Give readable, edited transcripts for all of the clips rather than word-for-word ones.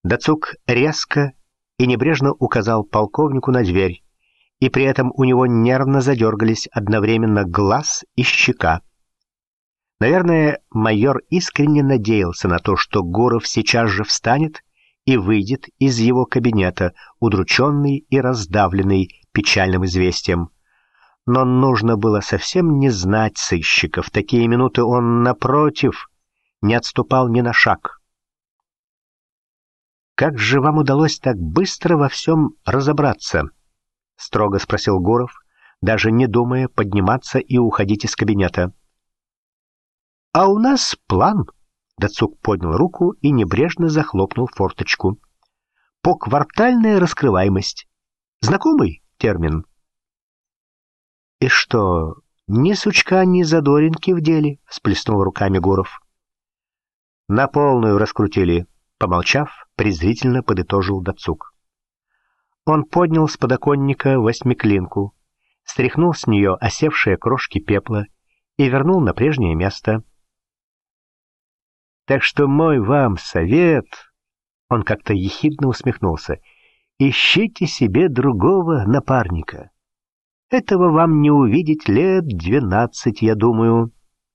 Дацук резко и небрежно указал полковнику на дверь, и при этом у него нервно задергались одновременно глаз и щека. Наверное, майор искренне надеялся на то, что Гуров сейчас же встанет и выйдет из его кабинета, удрученный и раздавленный печальным известием. Но нужно было совсем не знать сыщика. В такие минуты он, напротив, не отступал ни на шаг. «Как же вам удалось так быстро во всем разобраться?» — строго спросил Гуров, даже не думая подниматься и уходить из кабинета. «А у нас план», — Дацук поднял руку и небрежно захлопнул форточку. «Поквартальная раскрываемость. Знакомый термин?» «И что, ни сучка, ни задоринки в деле?» — всплеснул руками Гуров. «На полную раскрутили», — помолчав, презрительно подытожил Дацук. Он поднял с подоконника восьмиклинку, стряхнул с нее осевшие крошки пепла и вернул на прежнее место. «Так что мой вам совет...» — он как-то ехидно усмехнулся. «Ищите себе другого напарника. Этого вам не увидеть лет 12, я думаю.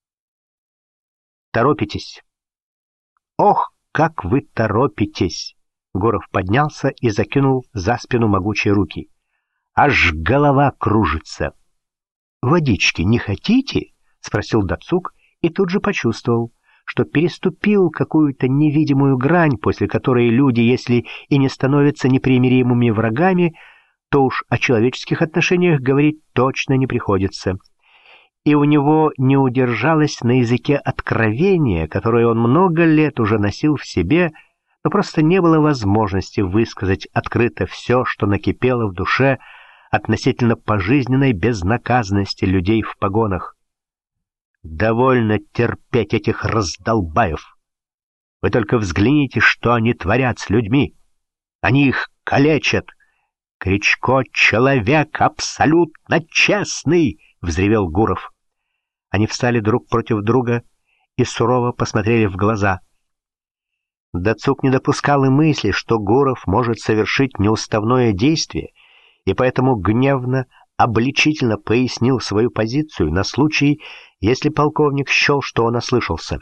Торопитесь». «Ох, как вы торопитесь!» Гуров поднялся и закинул за спину могучие руки. «Аж голова кружится». «Водички не хотите?» — спросил Дацук и тут же почувствовал, что переступил какую-то невидимую грань, после которой люди, если и не становятся непримиримыми врагами, то уж о человеческих отношениях говорить точно не приходится. И у него не удержалось на языке откровение, которое он много лет уже носил в себе, но просто не было возможности высказать открыто все, что накипело в душе относительно пожизненной безнаказанности людей в погонах. «Довольно терпеть этих раздолбаев. Вы только взгляните, что они творят с людьми. Они их калечат. Кричко — человек абсолютно честный!» — взревел Гуров. Они встали друг против друга и сурово посмотрели в глаза. Дацук не допускал и мысли, что Гуров может совершить неуставное действие, и поэтому гневно, обличительно пояснил свою позицию на случай, если полковник счел, что он ослышался.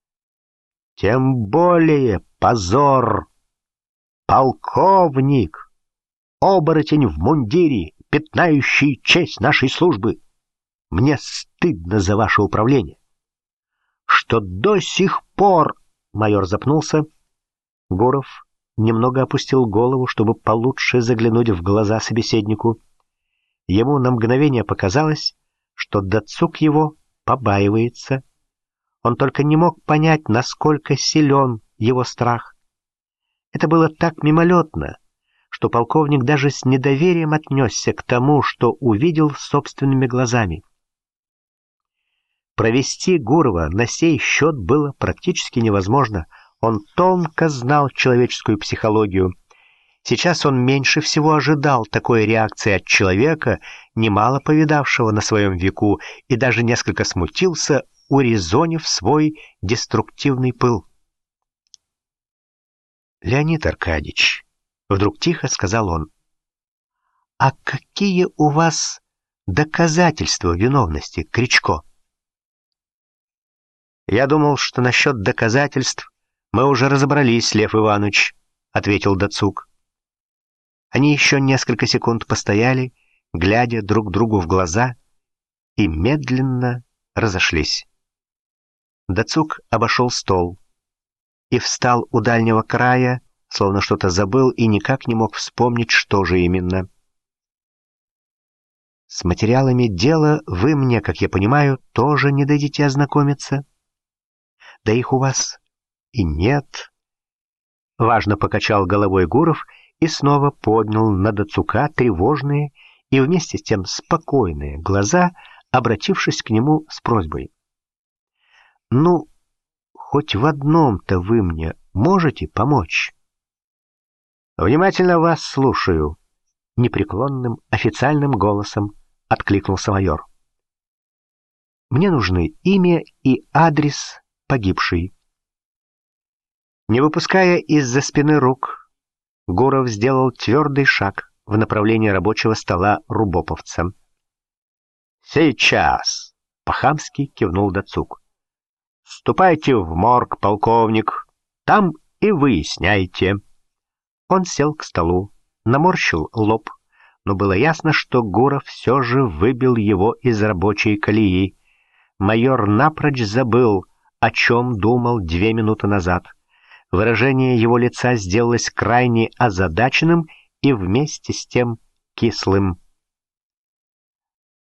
«Тем более позор! Полковник! Оборотень в мундире, пятнающий честь нашей службы! Мне стыдно за ваше управление! Что до сих пор...» Майор запнулся. Гуров немного опустил голову, чтобы получше заглянуть в глаза собеседнику. Ему на мгновение показалось, что Дацук его побаивается. Он только не мог понять, насколько силен его страх. Это было так мимолетно, что полковник даже с недоверием отнесся к тому, что увидел собственными глазами. Провести Гурова на сей счет было практически невозможно. Он тонко знал человеческую психологию. Сейчас он меньше всего ожидал такой реакции от человека, немало повидавшего на своем веку, и даже несколько смутился, урезонив свой деструктивный пыл. «Леонид Аркадьевич», — вдруг тихо сказал он, — «а какие у вас доказательства виновности Кричко?» «Я думал, что насчет доказательств мы уже разобрались, Лев Иванович», — ответил Дацук. Они еще несколько секунд постояли, глядя друг другу в глаза, и медленно разошлись. Дацук обошел стол и встал у дальнего края, словно что-то забыл и никак не мог вспомнить, что же именно. «С материалами дела вы мне, как я понимаю, тоже не дадите ознакомиться? Да их у вас и нет». Важно покачал головой Гуров и снова поднял на Дацука тревожные и вместе с тем спокойные глаза, обратившись к нему с просьбой. «Ну, хоть в одном-то вы мне можете помочь?» «Внимательно вас слушаю», — непреклонным официальным голосом откликнулся майор. «Мне нужны имя и адрес погибшей». Не выпуская из-за спины рук, Гуров сделал твердый шаг в направлении рабочего стола рубоповца. «Сейчас!» — по-хамски кивнул Дацук. «Ступайте в морг, полковник, там и выясняйте». Он сел к столу, наморщил лоб, но было ясно, что Гуров все же выбил его из рабочей колеи. Майор напрочь забыл, о чем думал 2 минуты назад. Выражение его лица сделалось крайне озадаченным и вместе с тем кислым.